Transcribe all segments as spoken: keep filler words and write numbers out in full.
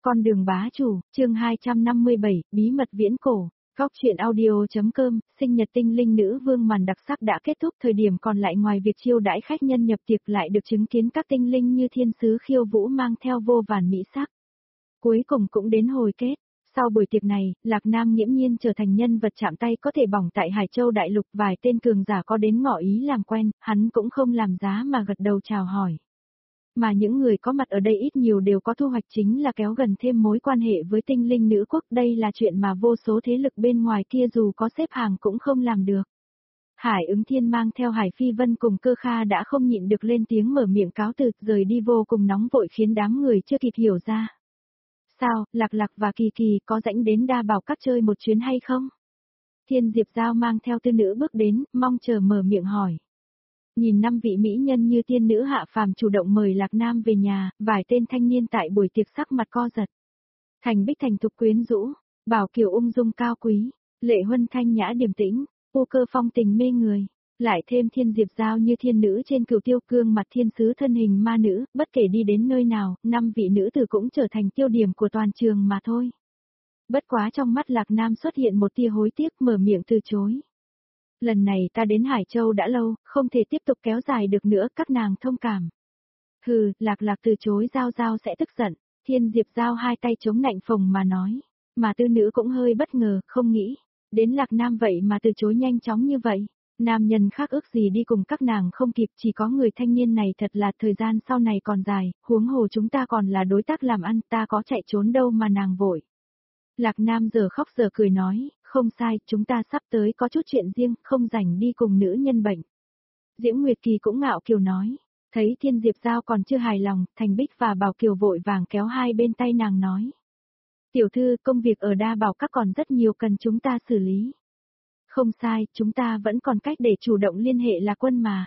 Con đường bá chủ, chương hai trăm năm mươi bảy, bí mật viễn cổ. Góc truyện audio.com, sinh nhật tinh linh nữ vương màn đặc sắc đã kết thúc, thời điểm còn lại ngoài việc chiêu đãi khách nhân nhập tiệc lại được chứng kiến các tinh linh như thiên sứ khiêu vũ mang theo vô vàn mỹ sắc. Cuối cùng cũng đến hồi kết. Sau buổi tiệc này, Lạc Nam nghiễm nhiên trở thành nhân vật chạm tay có thể bỏng tại Hải Châu Đại Lục, vài tên cường giả có đến ngỏ ý làm quen, hắn cũng không làm giá mà gật đầu chào hỏi. Mà những người có mặt ở đây ít nhiều đều có thu hoạch, chính là kéo gần thêm mối quan hệ với tinh linh nữ quốc, đây là chuyện mà vô số thế lực bên ngoài kia dù có xếp hàng cũng không làm được. Hải Ứng Thiên mang theo Hải Phi Vân cùng Cơ Kha đã không nhịn được lên tiếng mở miệng cáo từ, rời đi vô cùng nóng vội khiến đám người chưa kịp hiểu ra. Sao, Lạc Lạc và Kỳ Kỳ có rảnh đến Đa Bảo Các chơi một chuyến hay không? Thiên Diệp Giao mang theo tư nữ bước đến, mong chờ mở miệng hỏi. Nhìn năm vị mỹ nhân như tiên nữ hạ phàm chủ động mời Lạc Nam về nhà, vài tên thanh niên tại buổi tiệc sắc mặt co giật. Thành Bích thành thục quyến rũ, Bảo Kiều ung dung cao quý, Lệ Huân thanh nhã điềm tĩnh, U Cơ phong tình mê người, lại thêm Thiên Diệp Giao như thiên nữ trên Cửu Tiêu Cương mặt thiên sứ thân hình ma nữ, bất kể đi đến nơi nào, năm vị nữ tử cũng trở thành tiêu điểm của toàn trường mà thôi. Bất quá trong mắt Lạc Nam xuất hiện một tia hối tiếc, mở miệng từ chối. Lần này ta đến Hải Châu đã lâu, không thể tiếp tục kéo dài được nữa, các nàng thông cảm. Hừ, Lạc Lạc từ chối Giao Giao sẽ tức giận, Thiên Diệp Giao hai tay chống nạnh phồng mà nói, mà tư nữ cũng hơi bất ngờ, không nghĩ, đến Lạc Nam vậy mà từ chối nhanh chóng như vậy. Nam nhân khác ước gì đi cùng các nàng không kịp, chỉ có người thanh niên này thật là thời gian sau này còn dài, huống hồ chúng ta còn là đối tác làm ăn, ta có chạy trốn đâu mà nàng vội. Lạc Nam giờ khóc giờ cười nói, không sai, chúng ta sắp tới có chút chuyện riêng, không rảnh đi cùng nữ nhân bệnh. Diễm Nguyệt Kỳ cũng ngạo kiều nói, thấy Thiên Diệp Giao còn chưa hài lòng, Thành Bích và Bảo Kiều vội vàng kéo hai bên tay nàng nói. Tiểu thư, công việc ở Đa Bảo Các còn rất nhiều cần chúng ta xử lý. Không sai, chúng ta vẫn còn cách để chủ động liên hệ Lạc Quân mà.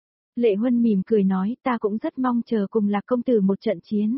Lệ Huân mỉm cười nói, ta cũng rất mong chờ cùng Lạc công tử một trận chiến.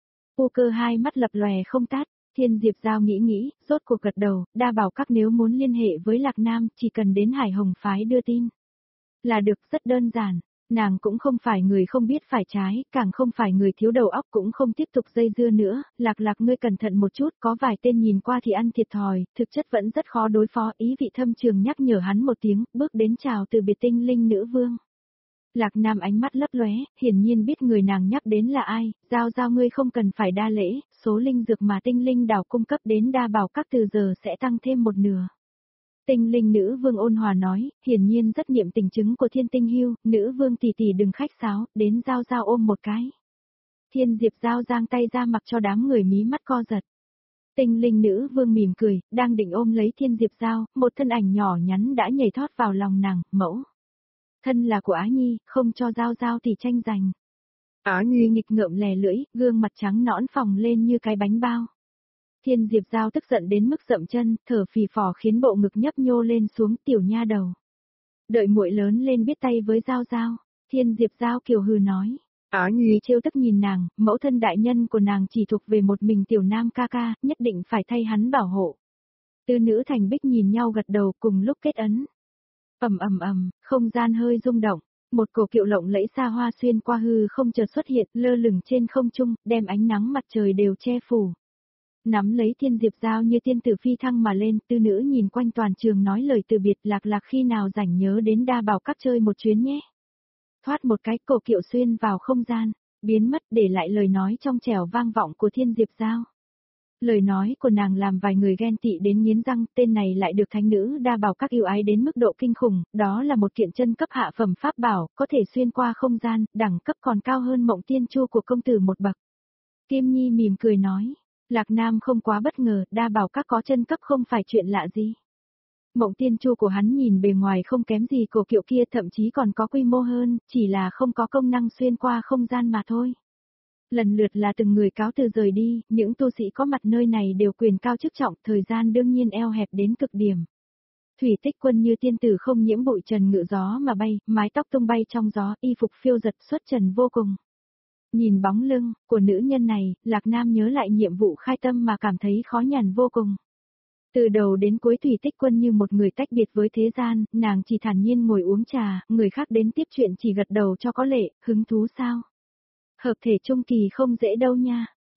U Cơ hai mắt lập lòe không tát. Thiên Diệp Giao nghĩ nghĩ, rốt cuộc gật đầu, Đa Bảo Các nếu muốn liên hệ với Lạc Nam, chỉ cần đến Hải Hồng Phái đưa tin. Là được, rất đơn giản, nàng cũng không phải người không biết phải trái, càng không phải người thiếu đầu óc, cũng không tiếp tục dây dưa nữa, Lạc Lạc ngươi cẩn thận một chút, có vài tên nhìn qua thì ăn thiệt thòi, thực chất vẫn rất khó đối phó, ý vị thâm trường nhắc nhở hắn một tiếng, bước đến chào từ biệt tinh linh nữ vương. Lạc Nam ánh mắt lấp lóe, hiển nhiên biết người nàng nhắc đến là ai, Giao Giao ngươi không cần phải đa lễ, số linh dược mà tinh linh đảo cung cấp đến Đa Bảo Các từ giờ sẽ tăng thêm một nửa. Tinh linh nữ vương ôn hòa nói, hiển nhiên rất niệm tình chứng của Thiên Tinh Hưu, nữ vương tỷ tỷ đừng khách sáo, đến Giao Giao ôm một cái. Thiên Diệp Giao giang tay ra mặc cho đám người mí mắt co giật. Tinh linh nữ vương mỉm cười, đang định ôm lấy Thiên Diệp Giao, một thân ảnh nhỏ nhắn đã nhảy thoát vào lòng nàng, mẫu. Thân là của Á Nhi, không cho Giao Giao thì tranh giành. Á Nhi nghịch ngợm lè lưỡi, gương mặt trắng nõn phồng lên như cái bánh bao. Thiên Diệp Giao tức giận đến mức dậm chân, thở phì phò khiến bộ ngực nhấp nhô lên xuống, tiểu nha đầu. Đợi muội lớn lên biết tay với Giao Giao, Thiên Diệp Giao kiều hừ nói. Á Nhi trêu tức nhìn nàng, mẫu thân đại nhân của nàng chỉ thuộc về một mình tiểu nam ca ca, nhất định phải thay hắn bảo hộ. Tư nữ Thành Bích nhìn nhau gật đầu cùng lúc kết ấn. Ầm ầm ầm, không gian hơi rung động, một cổ kiệu lộng lẫy xa hoa xuyên qua hư không chợt xuất hiện, lơ lửng trên không trung, đem ánh nắng mặt trời đều che phủ. Nắm lấy Thiên Diệp Giao như tiên tử phi thăng mà lên, tư nữ nhìn quanh toàn trường nói lời từ biệt, Lạc Lạc khi nào rảnh nhớ đến Đa Bảo Các chơi một chuyến nhé. Thoát một cái, cổ kiệu xuyên vào không gian, biến mất để lại lời nói trong trẻo vang vọng của Thiên Diệp Giao. Lời nói của nàng làm vài người ghen tị đến nghiến răng, tên này lại được thánh nữ Đa Bảo Các yêu ái đến mức độ kinh khủng, đó là một kiện chân cấp hạ phẩm pháp bảo, có thể xuyên qua không gian, đẳng cấp còn cao hơn Mộng Tiên Chu của công tử một bậc. Kim Nhi mỉm cười nói, Lạc Nam không quá bất ngờ, Đa Bảo Các có chân cấp không phải chuyện lạ gì. Mộng Tiên Chu của hắn nhìn bề ngoài không kém gì cổ kiệu kia, thậm chí còn có quy mô hơn, chỉ là không có công năng xuyên qua không gian mà thôi. Lần lượt là từng người cáo từ rời đi, những tu sĩ có mặt nơi này đều quyền cao chức trọng, thời gian đương nhiên eo hẹp đến cực điểm. Thủy Tích Quân như tiên tử không nhiễm bụi trần ngự gió mà bay, mái tóc tung bay trong gió, y phục phiêu giật xuất trần vô cùng. Nhìn bóng lưng của nữ nhân này, Lạc Nam nhớ lại nhiệm vụ khai tâm mà cảm thấy khó nhằn vô cùng. Từ đầu đến cuối Thủy Tích Quân như một người tách biệt với thế gian, nàng chỉ thản nhiên ngồi uống trà, người khác đến tiếp chuyện chỉ gật đầu cho có lệ, hứng thú sao? Hợp thể trung kỳ không dễ đâu nha.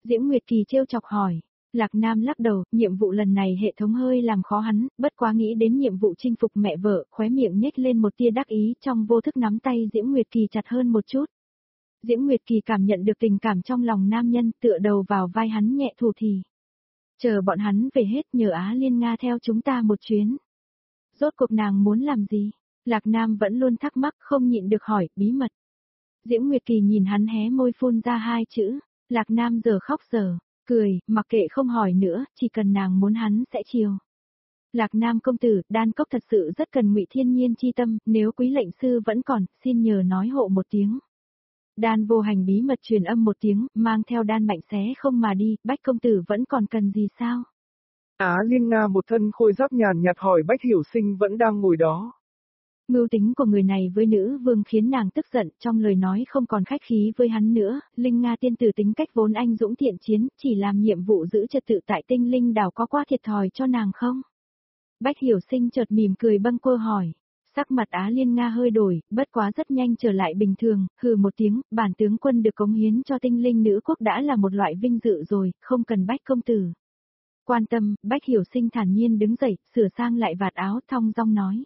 Diễm Nguyệt Kỳ trêu chọc hỏi. Lạc Nam lắc đầu, nhiệm vụ lần này hệ thống hơi làm khó hắn, bất quá nghĩ đến nhiệm vụ chinh phục mẹ vợ, khóe miệng nhếch lên một tia đắc ý, trong vô thức nắm tay Diễm Nguyệt Kỳ chặt hơn một chút. Diễm Nguyệt Kỳ cảm nhận được tình cảm trong lòng nam nhân, tựa đầu vào vai hắn nhẹ thủ thì. Chờ bọn hắn về hết, nhờ Á Liên Nga theo chúng ta một chuyến. Rốt cuộc nàng muốn làm gì? Lạc Nam vẫn luôn thắc mắc, không nhịn được hỏi, bí mật. Diễm Nguyệt Kỳ nhìn hắn hé môi phun ra hai chữ, Lạc Nam giờ khóc giờ cười, mặc kệ không hỏi nữa, chỉ cần nàng muốn hắn sẽ chiều. Lạc Nam công tử, đan cốc thật sự rất cần Ngụy Thiên Nhiên chi tâm, nếu quý lệnh sư vẫn còn, xin nhờ nói hộ một tiếng. Đan vô hành bí mật truyền âm một tiếng, mang theo đan mạnh xé không mà đi, Bách công tử vẫn còn cần gì sao? Á Liên Nga một thân khôi giáp nhàn nhạt hỏi Bách Hiểu Sinh vẫn đang ngồi đó. Mưu tính của người này với nữ vương khiến nàng tức giận, trong lời nói không còn khách khí với hắn nữa, Linh Nga tiên tử tính cách vốn anh dũng thiện chiến, chỉ làm nhiệm vụ giữ trật tự tại tinh linh đảo có quá thiệt thòi cho nàng không? Bách Hiểu Sinh chợt mỉm cười bâng quơ hỏi, sắc mặt Á Liên Nga hơi đổi, bất quá rất nhanh trở lại bình thường, hừ một tiếng, bản tướng quân được cống hiến cho tinh linh nữ quốc đã là một loại vinh dự rồi, không cần Bách công tử quan tâm. Bách Hiểu Sinh thản nhiên đứng dậy, sửa sang lại vạt áo, thong dong nói.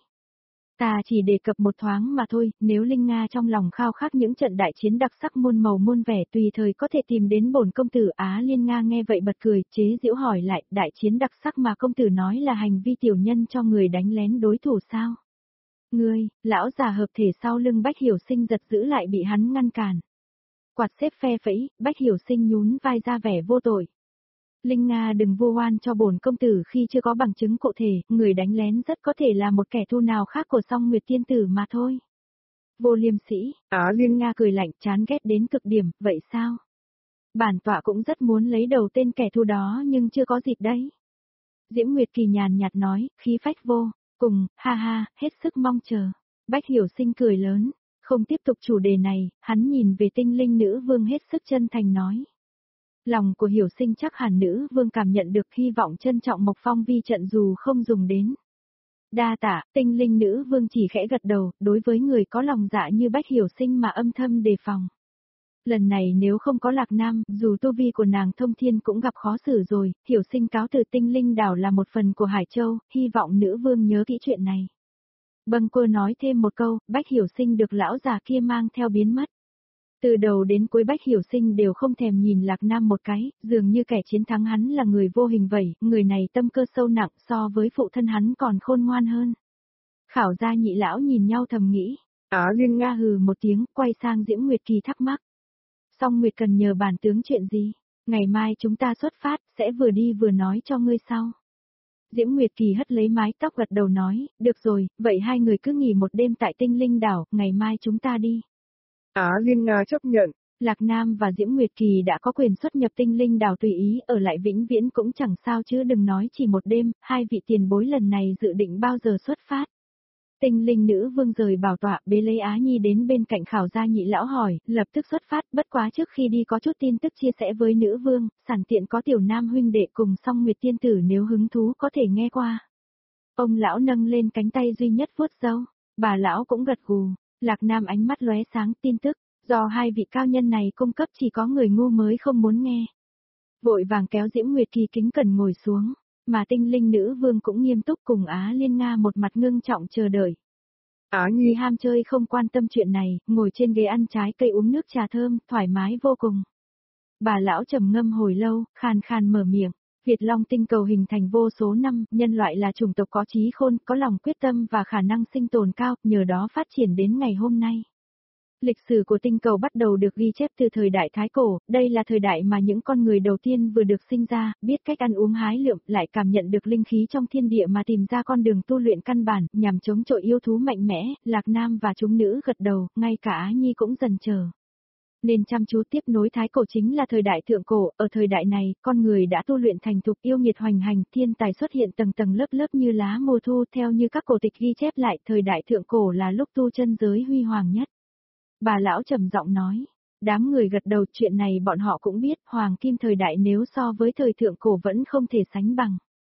Ta chỉ đề cập một thoáng mà thôi, nếu Linh Nga trong lòng khao khát những trận đại chiến đặc sắc muôn màu muôn vẻ tùy thời có thể tìm đến bổn công tử. Á Liên Nga nghe vậy bật cười, chế giễu hỏi lại, đại chiến đặc sắc mà công tử nói là hành vi tiểu nhân cho người đánh lén đối thủ sao? Ngươi, lão già hợp thể sau lưng Bách Hiểu Sinh giật giữ lại bị hắn ngăn cản. Quạt xếp phe phẩy, Bách Hiểu Sinh nhún vai ra vẻ vô tội. Linh Nga đừng vu oan cho bổn công tử khi chưa có bằng chứng cụ thể, người đánh lén rất có thể là một kẻ thù nào khác của Song Nguyệt tiên tử mà thôi. Vô liêm sĩ, Á Liên Nga cười lạnh chán ghét đến cực điểm, vậy sao? Bản tọa cũng rất muốn lấy đầu tên kẻ thù đó nhưng chưa có dịp đấy. Diễm Nguyệt Kỳ nhàn nhạt nói, khí phách vô, cùng, ha ha, hết sức mong chờ. Bách Hiểu Sinh cười lớn, không tiếp tục chủ đề này, hắn nhìn về tinh linh nữ vương hết sức chân thành nói. Lòng của Hiểu Sinh chắc hẳn nữ vương cảm nhận được hy vọng trân trọng Mộc Phong vi trận dù không dùng đến. Đa tạ, tinh linh nữ vương chỉ khẽ gật đầu, đối với người có lòng dạ như Bách Hiểu Sinh mà âm thầm đề phòng. Lần này nếu không có Lạc Nam, dù tu vi của nàng thông thiên cũng gặp khó xử rồi, Hiểu Sinh cáo từ tinh linh đảo là một phần của Hải Châu, hy vọng nữ vương nhớ kỹ chuyện này. Bâng quơ nói thêm một câu, Bách Hiểu Sinh được lão già kia mang theo biến mất. Từ đầu đến cuối Bách Hiểu Sinh đều không thèm nhìn Lạc Nam một cái, dường như kẻ chiến thắng hắn là người vô hình vậy, người này tâm cơ sâu nặng so với phụ thân hắn còn khôn ngoan hơn. Khảo gia nhị lão nhìn nhau thầm nghĩ, Á Liên Nga hừ một tiếng, quay sang Diễm Nguyệt Kỳ thắc mắc. Song Nguyệt cần nhờ bản tướng chuyện gì? Ngày mai chúng ta xuất phát, sẽ vừa đi vừa nói cho ngươi sau. Diễm Nguyệt Kỳ hất lấy mái tóc gật đầu nói, được rồi, vậy hai người cứ nghỉ một đêm tại tinh linh đảo, ngày mai chúng ta đi. Á Liên Nga chấp nhận. Lạc Nam và Diễm Nguyệt Kỳ đã có quyền xuất nhập tinh linh đảo tùy ý, ở lại vĩnh viễn cũng chẳng sao chứ đừng nói chỉ một đêm, hai vị tiền bối lần này dự định bao giờ xuất phát. Tinh linh nữ vương rời bảo tọa bế lấy Á Nhi đến bên cạnh khảo gia nhị lão hỏi, lập tức xuất phát, bất quá trước khi đi có chút tin tức chia sẻ với nữ vương, sản tiện có tiểu nam huynh đệ cùng Song Nguyệt tiên tử nếu hứng thú có thể nghe qua. Ông lão nâng lên cánh tay duy nhất vuốt râu, bà lão cũng gật gù. Lạc Nam ánh mắt lóe sáng, tin tức, do hai vị cao nhân này cung cấp chỉ có người ngu mới không muốn nghe. Vội vàng kéo Diễm Nguyệt Kỳ kính cẩn ngồi xuống, mà tinh linh nữ vương cũng nghiêm túc cùng Á Liên Nga một mặt ngưng trọng chờ đợi. Á Nhi ham chơi không quan tâm chuyện này, ngồi trên ghế ăn trái cây uống nước trà thơm, thoải mái vô cùng. Bà lão trầm ngâm hồi lâu, khàn khàn mở miệng. Việt Long tinh cầu hình thành vô số năm, nhân loại là chủng tộc có trí khôn, có lòng quyết tâm và khả năng sinh tồn cao, nhờ đó phát triển đến ngày hôm nay. Lịch sử của tinh cầu bắt đầu được ghi chép từ thời đại Thái Cổ, đây là thời đại mà những con người đầu tiên vừa được sinh ra, biết cách ăn uống hái lượm, lại cảm nhận được linh khí trong thiên địa mà tìm ra con đường tu luyện căn bản, nhằm chống chọi yêu thú mạnh mẽ. Lạc Nam và chúng nữ gật đầu, ngay cả Á Nhi cũng dần chờ. Nên chăm chú tiếp nối Thái Cổ chính là thời đại Thượng Cổ, ở thời đại này, con người đã tu luyện thành thục yêu nghiệt hoành hành, thiên tài xuất hiện tầng tầng lớp lớp như lá mùa thu, theo như các cổ tịch ghi chép lại, thời đại Thượng Cổ là lúc tu chân giới huy hoàng nhất. Bà lão trầm giọng nói, đám người gật đầu, chuyện này bọn họ cũng biết, hoàng kim thời đại nếu so với thời Thượng Cổ vẫn không thể sánh bằng.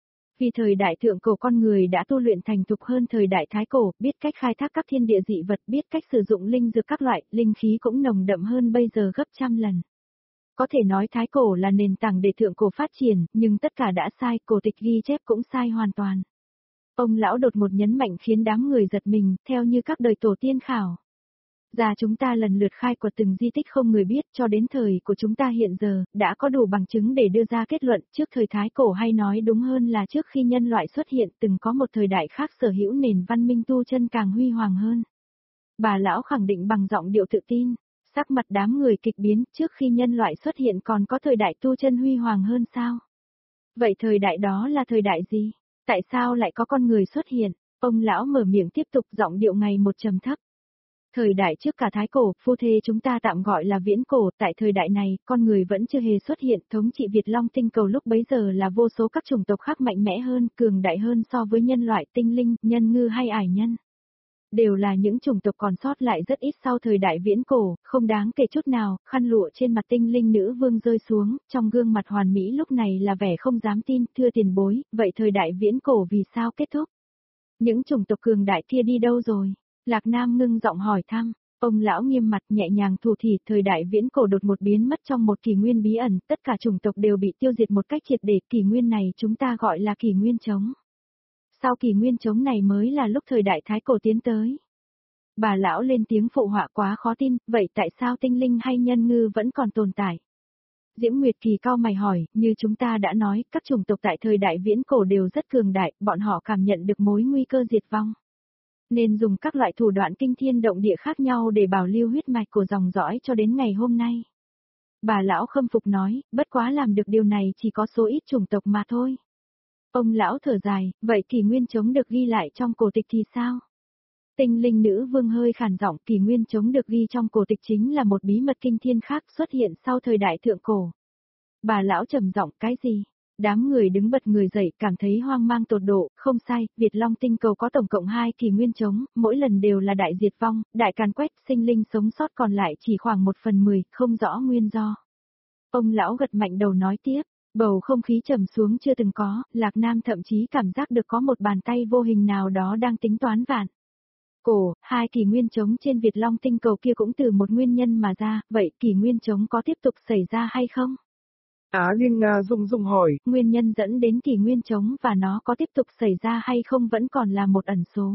Vì thời đại Thượng Cổ con người đã tu luyện thành thục hơn thời đại Thái Cổ, biết cách khai thác các thiên địa dị vật, biết cách sử dụng linh dược các loại, linh khí cũng nồng đậm hơn bây giờ gấp trăm lần. Có thể nói thái cổ là nền tảng để thượng cổ phát triển, nhưng tất cả đã sai, cổ tịch ghi chép cũng sai hoàn toàn. Ông lão đột một nhấn mạnh khiến đám người giật mình, theo như các đời tổ tiên khảo. Ra chúng ta lần lượt khai quật từng di tích không người biết, cho đến thời của chúng ta hiện giờ, đã có đủ bằng chứng để đưa ra kết luận, trước thời thái cổ hay nói đúng hơn là trước khi nhân loại xuất hiện từng có một thời đại khác sở hữu nền văn minh tu chân càng huy hoàng hơn. Bà lão khẳng định bằng giọng điệu tự tin, sắc mặt đám người kịch biến, trước khi nhân loại xuất hiện còn có thời đại tu chân huy hoàng hơn sao? Vậy thời đại đó là thời đại gì? Tại sao lại có con người xuất hiện? Ông lão mở miệng tiếp tục, giọng điệu ngày một trầm thấp. Thời đại trước cả thái cổ, phu thê chúng ta tạm gọi là viễn cổ, tại thời đại này, con người vẫn chưa hề xuất hiện, thống trị Việt Long tinh cầu lúc bấy giờ là vô số các chủng tộc khác mạnh mẽ hơn, cường đại hơn so với nhân loại, tinh linh, nhân ngư hay ải nhân. Đều là những chủng tộc còn sót lại rất ít sau thời đại viễn cổ, không đáng kể chút nào, khăn lụa trên mặt tinh linh nữ vương rơi xuống, trong gương mặt hoàn mỹ lúc này là vẻ không dám tin, thưa tiền bối, vậy thời đại viễn cổ vì sao kết thúc? Những chủng tộc cường đại kia đi đâu rồi? Lạc Nam ngưng giọng hỏi thăm, ông lão nghiêm mặt nhẹ nhàng thủ thỉ, thời đại viễn cổ đột một biến mất trong một kỷ nguyên bí ẩn, tất cả chủng tộc đều bị tiêu diệt một cách triệt để, kỷ nguyên này chúng ta gọi là kỷ nguyên trống. Sau kỷ nguyên trống này mới là lúc thời đại thái cổ tiến tới. Bà lão lên tiếng phụ họa, quá khó tin, vậy tại sao tinh linh hay nhân ngư vẫn còn tồn tại? Diễm Nguyệt Kỳ cau mày hỏi, như chúng ta đã nói, các chủng tộc tại thời đại viễn cổ đều rất cường đại, bọn họ cảm nhận được mối nguy cơ diệt vong. Nên dùng các loại thủ đoạn kinh thiên động địa khác nhau để bảo lưu huyết mạch của dòng dõi cho đến ngày hôm nay. Bà lão khâm phục nói, bất quá làm được điều này chỉ có số ít chủng tộc mà thôi. Ông lão thở dài, vậy kỷ nguyên trống được ghi lại trong cổ tịch thì sao? Tinh linh nữ vương hơi khàn giọng, kỷ nguyên trống được ghi trong cổ tịch chính là một bí mật kinh thiên khác xuất hiện sau thời đại thượng cổ. Bà lão trầm giọng, cái gì? Đám người đứng bật người dậy, cảm thấy hoang mang tột độ, không sai, Việt Long tinh cầu có tổng cộng hai kỷ nguyên trống, mỗi lần đều là đại diệt vong, đại càn quét, sinh linh sống sót còn lại chỉ khoảng một phần mười, không rõ nguyên do. Ông lão gật mạnh đầu nói tiếp, bầu không khí trầm xuống chưa từng có, Lạc Nam thậm chí cảm giác được có một bàn tay vô hình nào đó đang tính toán vạn. Cổ, hai kỷ nguyên trống trên Việt Long tinh cầu kia cũng từ một nguyên nhân mà ra, vậy kỷ nguyên trống có tiếp tục xảy ra hay không? Á Liên Nga rung rung hỏi, nguyên nhân dẫn đến kỷ nguyên trống và nó có tiếp tục xảy ra hay không vẫn còn là một ẩn số.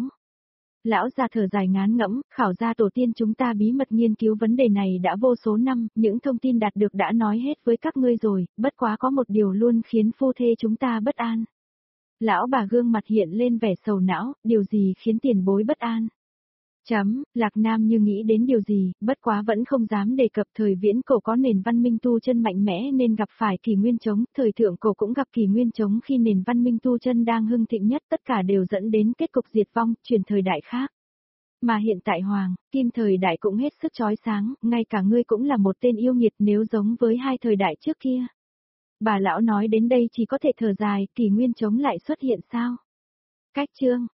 Lão già thở dài ngán ngẫm, khảo gia tổ tiên chúng ta bí mật nghiên cứu vấn đề này đã vô số năm, những thông tin đạt được đã nói hết với các ngươi rồi, bất quá có một điều luôn khiến phu thê chúng ta bất an. Lão bà gương mặt hiện lên vẻ sầu não, điều gì khiến tiền bối bất an? Chấm, Lạc Nam như nghĩ đến điều gì, bất quá vẫn không dám đề cập, thời viễn cổ có nền văn minh tu chân mạnh mẽ nên gặp phải kỷ nguyên trống, thời thượng cổ cũng gặp kỷ nguyên trống khi nền văn minh tu chân đang hưng thịnh nhất, tất cả đều dẫn đến kết cục diệt vong, chuyển thời đại khác. Mà hiện tại Hoàng, Kim thời đại cũng hết sức chói sáng, ngay cả ngươi cũng là một tên yêu nghiệt nếu giống với hai thời đại trước kia. Bà lão nói đến đây chỉ có thể thở dài, kỷ nguyên trống lại xuất hiện sao? Cách chương